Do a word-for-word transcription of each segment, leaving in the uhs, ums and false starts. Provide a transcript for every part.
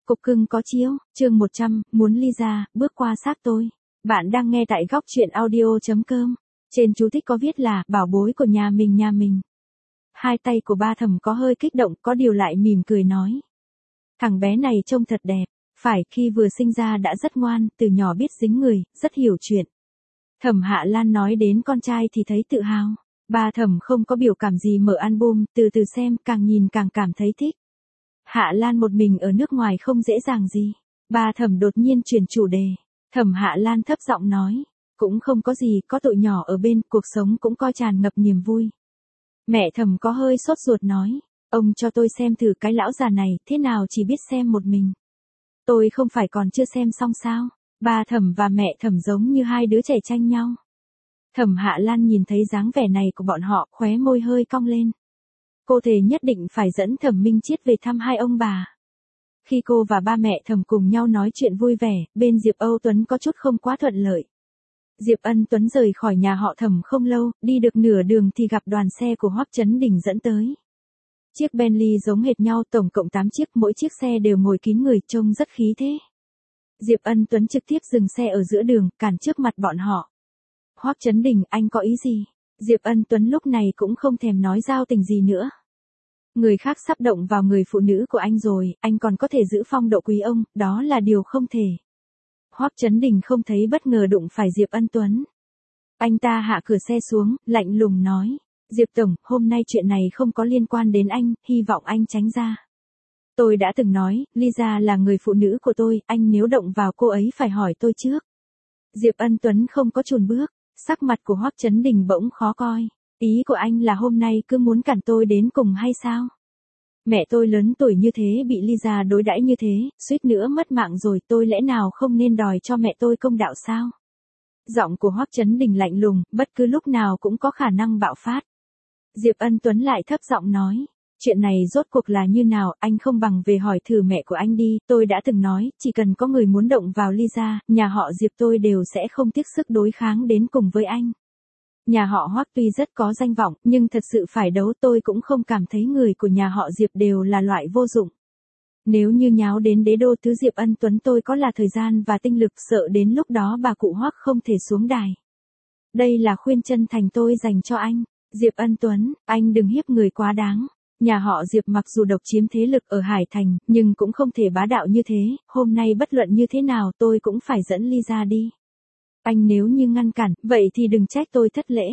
Cục cưng có chiếu, chương một trăm, muốn ly ra, bước qua xác tôi. Bạn đang nghe tại góc truyện audio chấm com. Trên chú thích có viết là, bảo bối của nhà mình nhà mình. Hai tay của ba Thẩm có hơi kích động, có điều lại mỉm cười nói. Thằng bé này trông thật đẹp, phải khi vừa sinh ra đã rất ngoan, từ nhỏ biết dính người, rất hiểu chuyện. Thẩm Hạ Lan nói đến con trai thì thấy tự hào. Ba Thẩm không có biểu cảm gì mở album, từ từ xem, càng nhìn càng cảm thấy thích. Hạ Lan một mình ở nước ngoài không dễ dàng gì. Ba Thẩm đột nhiên chuyển chủ đề. Thẩm Hạ Lan thấp giọng nói, cũng không có gì, có tụi nhỏ ở bên, cuộc sống cũng coi tràn ngập niềm vui. Mẹ Thẩm có hơi sốt ruột nói, ông cho tôi xem thử cái lão già này, thế nào chỉ biết xem một mình. Tôi không phải còn chưa xem xong sao? Ba Thẩm và mẹ Thẩm giống như hai đứa trẻ tranh nhau. Thẩm Hạ Lan nhìn thấy dáng vẻ này của bọn họ, khóe môi hơi cong lên. Cô thề nhất định phải dẫn Thẩm Minh Chiết về thăm hai ông bà. Khi cô và ba mẹ Thẩm cùng nhau nói chuyện vui vẻ, bên Diệp Âu Tuấn có chút không quá thuận lợi. Diệp Ân Tuấn rời khỏi nhà họ Thẩm không lâu, đi được nửa đường thì gặp đoàn xe của Hoắc Chấn Đình dẫn tới. Chiếc Bentley giống hệt nhau, tổng cộng tám chiếc, mỗi chiếc xe đều ngồi kín người, trông rất khí thế. Diệp Ân Tuấn trực tiếp dừng xe ở giữa đường, cản trước mặt bọn họ. Hoắc Chấn Đình, anh có ý gì? Diệp Ân Tuấn lúc này cũng không thèm nói giao tình gì nữa. Người khác sắp động vào người phụ nữ của anh rồi, anh còn có thể giữ phong độ quý ông, đó là điều không thể. Hoắc Chấn Đình không thấy bất ngờ đụng phải Diệp Ân Tuấn. Anh ta hạ cửa xe xuống, lạnh lùng nói, Diệp Tổng, hôm nay chuyện này không có liên quan đến anh, hy vọng anh tránh ra. Tôi đã từng nói, Lisa là người phụ nữ của tôi, anh nếu động vào cô ấy phải hỏi tôi trước. Diệp Ân Tuấn không có chùn bước, sắc mặt của Hoắc Chấn Đình bỗng khó coi. Ý của anh là hôm nay cứ muốn cản tôi đến cùng hay sao? Mẹ tôi lớn tuổi như thế bị Lisa đối đãi như thế, suýt nữa mất mạng rồi, tôi lẽ nào không nên đòi cho mẹ tôi công đạo sao? Giọng của Hoắc Chấn Đình lạnh lùng, bất cứ lúc nào cũng có khả năng bạo phát. Diệp Ân Tuấn lại thấp giọng nói, chuyện này rốt cuộc là như nào, anh không bằng về hỏi thử mẹ của anh đi, tôi đã từng nói, chỉ cần có người muốn động vào Lisa, nhà họ Diệp tôi đều sẽ không tiếc sức đối kháng đến cùng với anh. Nhà họ Hoắc tuy rất có danh vọng, nhưng thật sự phải đấu tôi cũng không cảm thấy người của nhà họ Diệp đều là loại vô dụng. Nếu như nháo đến đế đô thứ Diệp Ân Tuấn tôi có là thời gian và tinh lực sợ đến lúc đó bà cụ Hoắc không thể xuống đài. Đây là khuyên chân thành tôi dành cho anh. Diệp Ân Tuấn, anh đừng hiếp người quá đáng. Nhà họ Diệp mặc dù độc chiếm thế lực ở Hải Thành, nhưng cũng không thể bá đạo như thế, hôm nay bất luận như thế nào tôi cũng phải dẫn Lisa đi. Anh nếu như ngăn cản, vậy thì đừng trách tôi thất lễ.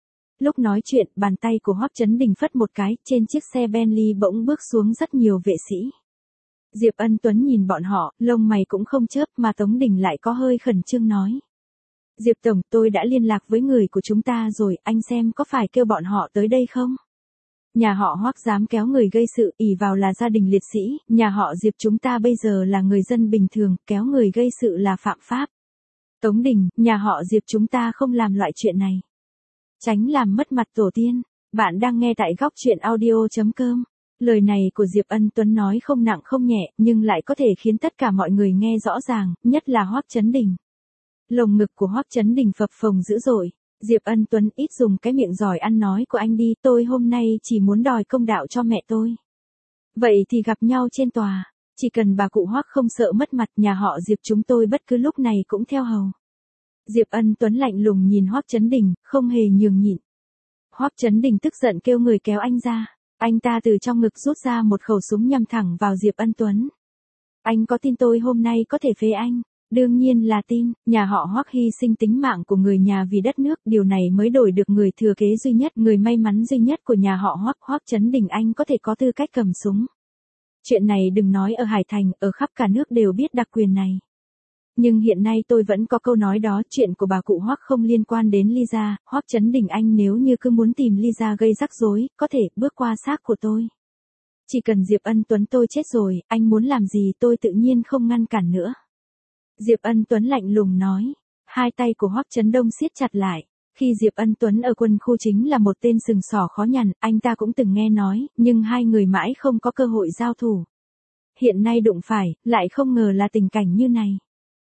Lúc nói chuyện, bàn tay của Hoắc Chấn Đình phất một cái, trên chiếc xe Bentley bỗng bước xuống rất nhiều vệ sĩ. Diệp Ân Tuấn nhìn bọn họ, lông mày cũng không chớp mà Tống Đình lại có hơi khẩn trương nói. Diệp Tổng, tôi đã liên lạc với người của chúng ta rồi, anh xem có phải kêu bọn họ tới đây không? Nhà họ Hoắc dám kéo người gây sự, ỷ vào là gia đình liệt sĩ, nhà họ Diệp chúng ta bây giờ là người dân bình thường, kéo người gây sự là phạm pháp. Tống Đình, nhà họ Diệp chúng ta không làm loại chuyện này. Tránh làm mất mặt tổ tiên. Bạn đang nghe tại góc truyện audio chấm com. Lời này của Diệp Ân Tuấn nói không nặng không nhẹ, nhưng lại có thể khiến tất cả mọi người nghe rõ ràng, nhất là Hoắc Chấn Đình. Lồng ngực của Hoắc Chấn Đình phập phồng dữ dội. Diệp Ân Tuấn, ít dùng cái miệng giỏi ăn nói của anh đi, tôi hôm nay chỉ muốn đòi công đạo cho mẹ tôi. Vậy thì gặp nhau trên tòa. Chỉ cần bà cụ Hoắc không sợ mất mặt, nhà họ Diệp chúng tôi bất cứ lúc này cũng theo hầu. Diệp Ân Tuấn lạnh lùng nhìn Hoắc Chấn Đình, không hề nhường nhịn. Hoắc Chấn Đình tức giận kêu người kéo anh ra. Anh ta từ trong ngực rút ra một khẩu súng nhắm thẳng vào Diệp Ân Tuấn. Anh có tin tôi hôm nay có thể phế anh? Đương nhiên là tin, nhà họ Hoắc hy sinh tính mạng của người nhà vì đất nước, điều này mới đổi được người thừa kế duy nhất, người may mắn duy nhất của nhà họ Hoắc. Hoắc Chấn Đình, anh có thể có tư cách cầm súng. Chuyện này đừng nói ở Hải Thành, ở khắp cả nước đều biết đặc quyền này. Nhưng hiện nay tôi vẫn có câu nói đó, chuyện của bà cụ Hoắc không liên quan đến Lisa. Hoắc Chấn Đình, anh nếu như cứ muốn tìm Lisa gây rắc rối, có thể bước qua xác của tôi. Chỉ cần Diệp Ân Tuấn tôi chết rồi, anh muốn làm gì tôi tự nhiên không ngăn cản nữa. Diệp Ân Tuấn lạnh lùng nói. Hai tay của Hoắc Chấn Đông siết chặt lại. Khi Diệp Ân Tuấn ở quân khu chính là một tên sừng sỏ khó nhằn, anh ta cũng từng nghe nói, nhưng hai người mãi không có cơ hội giao thủ. Hiện nay đụng phải, lại không ngờ là tình cảnh như này.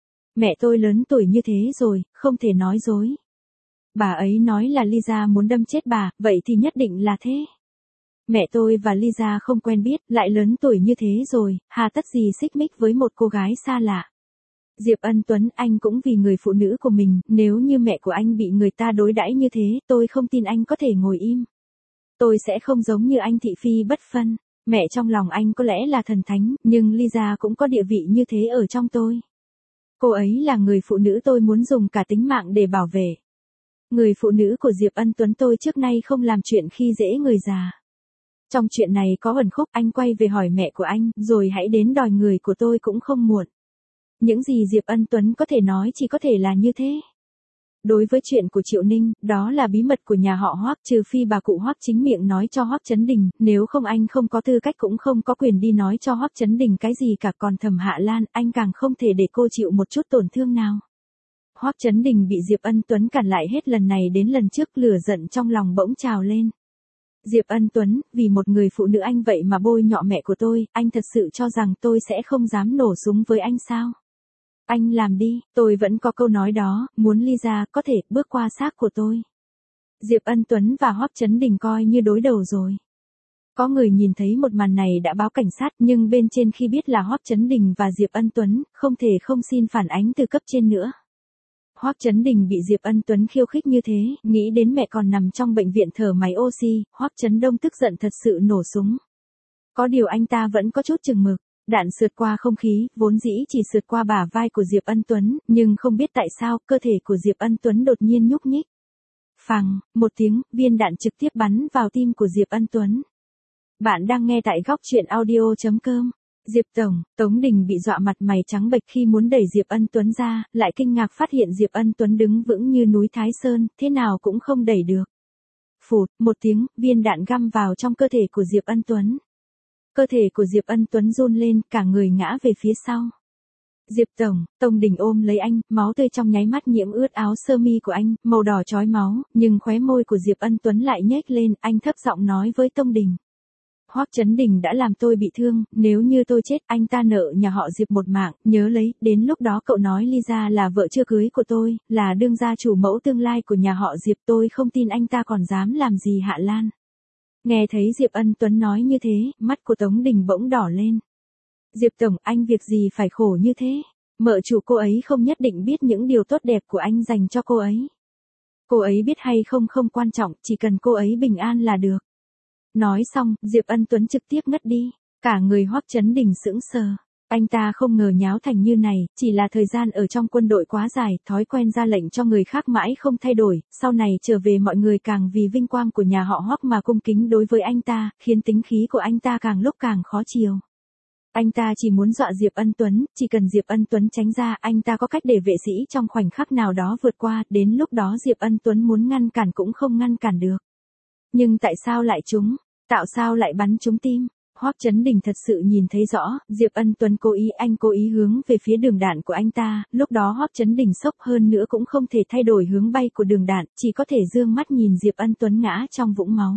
Mẹ tôi lớn tuổi như thế rồi, không thể nói dối. Bà ấy nói là Lisa muốn đâm chết bà, vậy thì nhất định là thế. Mẹ tôi và Lisa không quen biết, lại lớn tuổi như thế rồi, hà tất gì xích mích với một cô gái xa lạ. Diệp Ân Tuấn, anh cũng vì người phụ nữ của mình, nếu như mẹ của anh bị người ta đối đãi như thế, tôi không tin anh có thể ngồi im. Tôi sẽ không giống như anh thị phi bất phân. Mẹ trong lòng anh có lẽ là thần thánh, nhưng Lisa cũng có địa vị như thế ở trong tôi. Cô ấy là người phụ nữ tôi muốn dùng cả tính mạng để bảo vệ. Người phụ nữ của Diệp Ân Tuấn tôi trước nay không làm chuyện khi dễ người già. Trong chuyện này có ẩn khúc, anh quay về hỏi mẹ của anh, rồi hãy đến đòi người của tôi cũng không muộn. Những gì Diệp Ân Tuấn có thể nói chỉ có thể là như thế. Đối với chuyện của Triệu Ninh, đó là bí mật của nhà họ Hoắc, trừ phi bà cụ Hoắc chính miệng nói cho Hoắc Chấn Đình, nếu không anh không có tư cách cũng không có quyền đi nói cho Hoắc Chấn Đình cái gì cả, còn Thẩm Hạ Lan, anh càng không thể để cô chịu một chút tổn thương nào. Hoắc Chấn Đình bị Diệp Ân Tuấn cản lại hết lần này đến lần trước, lửa giận trong lòng bỗng trào lên. Diệp Ân Tuấn, vì một người phụ nữ anh vậy mà bôi nhọ mẹ của tôi, anh thật sự cho rằng tôi sẽ không dám nổ súng với anh sao? Anh làm đi, tôi vẫn có câu nói đó, muốn Lisa có thể bước qua xác của tôi. Diệp Ân Tuấn và Hoắc Chấn Đình coi như đối đầu rồi. Có người nhìn thấy một màn này đã báo cảnh sát, nhưng bên trên khi biết là Hoắc Chấn Đình và Diệp Ân Tuấn, không thể không xin phản ánh từ cấp trên nữa. Hoắc Chấn Đình bị Diệp Ân Tuấn khiêu khích như thế, nghĩ đến mẹ còn nằm trong bệnh viện thở máy oxy, Hoắc Chấn Đông tức giận thật sự nổ súng. Có điều anh ta vẫn có chút chừng mực. Đạn sượt qua không khí, vốn dĩ chỉ sượt qua bả vai của Diệp Ân Tuấn, nhưng không biết tại sao, cơ thể của Diệp Ân Tuấn đột nhiên nhúc nhích. Phằng, một tiếng, viên đạn trực tiếp bắn vào tim của Diệp Ân Tuấn. Bạn đang nghe tại góc truyện audio chấm com. Diệp Tổng, Tống Đình bị dọa mặt mày trắng bệch khi muốn đẩy Diệp Ân Tuấn ra, lại kinh ngạc phát hiện Diệp Ân Tuấn đứng vững như núi Thái Sơn, thế nào cũng không đẩy được. Phụt, một tiếng, viên đạn găm vào trong cơ thể của Diệp Ân Tuấn. Cơ thể của Diệp Ân Tuấn run lên, cả người ngã về phía sau. Diệp Tổng, Tống Đình ôm lấy anh, máu tươi trong nháy mắt nhiễm ướt áo sơ mi của anh, màu đỏ chói máu, nhưng khóe môi của Diệp Ân Tuấn lại nhếch lên, anh thấp giọng nói với Tống Đình. Hoắc Chấn Đình đã làm tôi bị thương, nếu như tôi chết, anh ta nợ nhà họ Diệp một mạng, nhớ lấy, đến lúc đó cậu nói Lisa là vợ chưa cưới của tôi, là đương gia chủ mẫu tương lai của nhà họ Diệp, tôi không tin anh ta còn dám làm gì Hạ Lan. Nghe thấy Diệp Ân Tuấn nói như thế, mắt của Tống Đình bỗng đỏ lên. Diệp Tổng, anh việc gì phải khổ như thế? Mợ chủ cô ấy không nhất định biết những điều tốt đẹp của anh dành cho cô ấy. Cô ấy biết hay không không quan trọng, chỉ cần cô ấy bình an là được. Nói xong, Diệp Ân Tuấn trực tiếp ngất đi. Cả người Hoắc Chấn Đình sững sờ. Anh ta không ngờ nháo thành như này, chỉ là thời gian ở trong quân đội quá dài, thói quen ra lệnh cho người khác mãi không thay đổi, sau này trở về mọi người càng vì vinh quang của nhà họ Hoắc mà cung kính đối với anh ta, khiến tính khí của anh ta càng lúc càng khó chiều. Anh ta chỉ muốn dọa Diệp Ân Tuấn, chỉ cần Diệp Ân Tuấn tránh ra, anh ta có cách để vệ sĩ trong khoảnh khắc nào đó vượt qua, đến lúc đó Diệp Ân Tuấn muốn ngăn cản cũng không ngăn cản được. Nhưng tại sao lại trúng? Tạo sao lại bắn trúng tim? Hoắc Chấn Đình thật sự nhìn thấy rõ, Diệp Ân Tuấn cố ý, anh cố ý hướng về phía đường đạn của anh ta, lúc đó Hoắc Chấn Đình sốc hơn nữa cũng không thể thay đổi hướng bay của đường đạn, chỉ có thể dương mắt nhìn Diệp Ân Tuấn ngã trong vũng máu.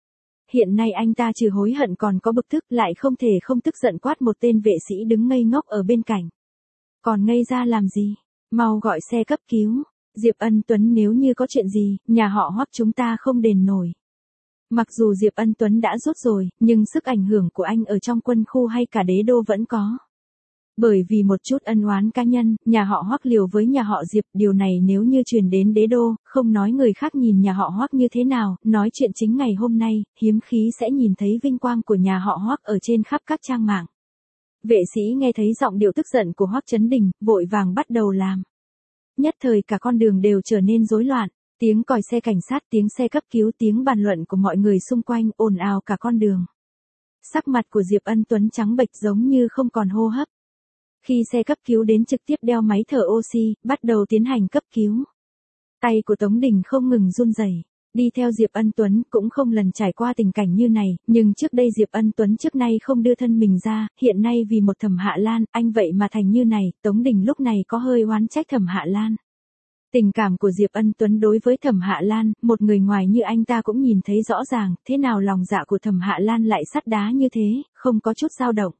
Hiện nay anh ta trừ hối hận còn có bực tức, lại không thể không tức giận quát một tên vệ sĩ đứng ngây ngốc ở bên cạnh. Còn ngây ra làm gì? Mau gọi xe cấp cứu. Diệp Ân Tuấn, nếu như có chuyện gì, nhà họ Hoắc chúng ta không đền nổi. Mặc dù Diệp Ân Tuấn đã rút rồi, nhưng sức ảnh hưởng của anh ở trong quân khu hay cả đế đô vẫn có. Bởi vì một chút ân oán cá nhân, nhà họ Hoắc liều với nhà họ Diệp, điều này nếu như truyền đến đế đô, không nói người khác nhìn nhà họ Hoắc như thế nào, nói chuyện chính ngày hôm nay, hiếm khí sẽ nhìn thấy vinh quang của nhà họ Hoắc ở trên khắp các trang mạng. Vệ sĩ nghe thấy giọng điệu tức giận của Hoắc Chấn Đình, vội vàng bắt đầu làm. Nhất thời cả con đường đều trở nên rối loạn. Tiếng còi xe cảnh sát, tiếng xe cấp cứu, tiếng bàn luận của mọi người xung quanh ồn ào cả con đường. Sắc mặt của Diệp Ân Tuấn trắng bệch giống như không còn hô hấp. Khi xe cấp cứu đến trực tiếp đeo máy thở oxy, bắt đầu tiến hành cấp cứu. Tay của Tống Đình không ngừng run rẩy. Đi theo Diệp Ân Tuấn cũng không lần trải qua tình cảnh như này, nhưng trước đây Diệp Ân Tuấn trước nay không đưa thân mình ra, hiện nay vì một Thẩm Hạ Lan, anh vậy mà thành như này, Tống Đình lúc này có hơi oán trách Thẩm Hạ Lan. Tình cảm của Diệp Ân Tuấn đối với Thẩm Hạ Lan, một người ngoài như anh ta cũng nhìn thấy rõ ràng, thế nào lòng dạ của Thẩm Hạ Lan lại sắt đá như thế, không có chút dao động.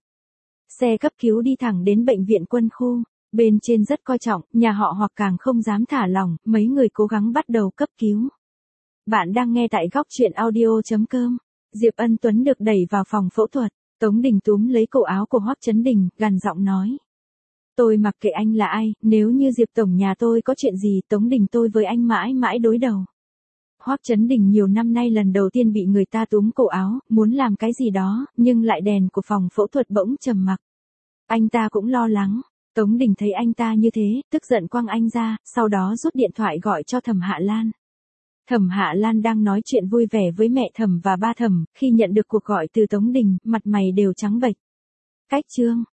Xe cấp cứu đi thẳng đến bệnh viện quân khu, bên trên rất coi trọng, nhà họ Hoặc càng không dám thả lỏng, mấy người cố gắng bắt đầu cấp cứu. Bạn đang nghe tại góc truyện audio chấm com. Diệp Ân Tuấn được đẩy vào phòng phẫu thuật, Tống Đình túm lấy cổ áo của Hoắc Chấn Đình, gằn giọng nói. Tôi mặc kệ anh là ai, nếu như Diệp tổng nhà tôi có chuyện gì, Tống Đình tôi với anh mãi mãi đối đầu. Hoắc Chấn Đình nhiều năm nay lần đầu tiên bị người ta túm cổ áo, muốn làm cái gì đó, nhưng lại đèn của phòng phẫu thuật bỗng trầm mặc. Anh ta cũng lo lắng. Tống Đình thấy anh ta như thế, tức giận quăng anh ra, sau đó rút điện thoại gọi cho Thẩm Hạ Lan. Thẩm Hạ Lan đang nói chuyện vui vẻ với mẹ Thẩm và ba Thẩm, khi nhận được cuộc gọi từ Tống Đình, mặt mày đều trắng bệch. Cách chương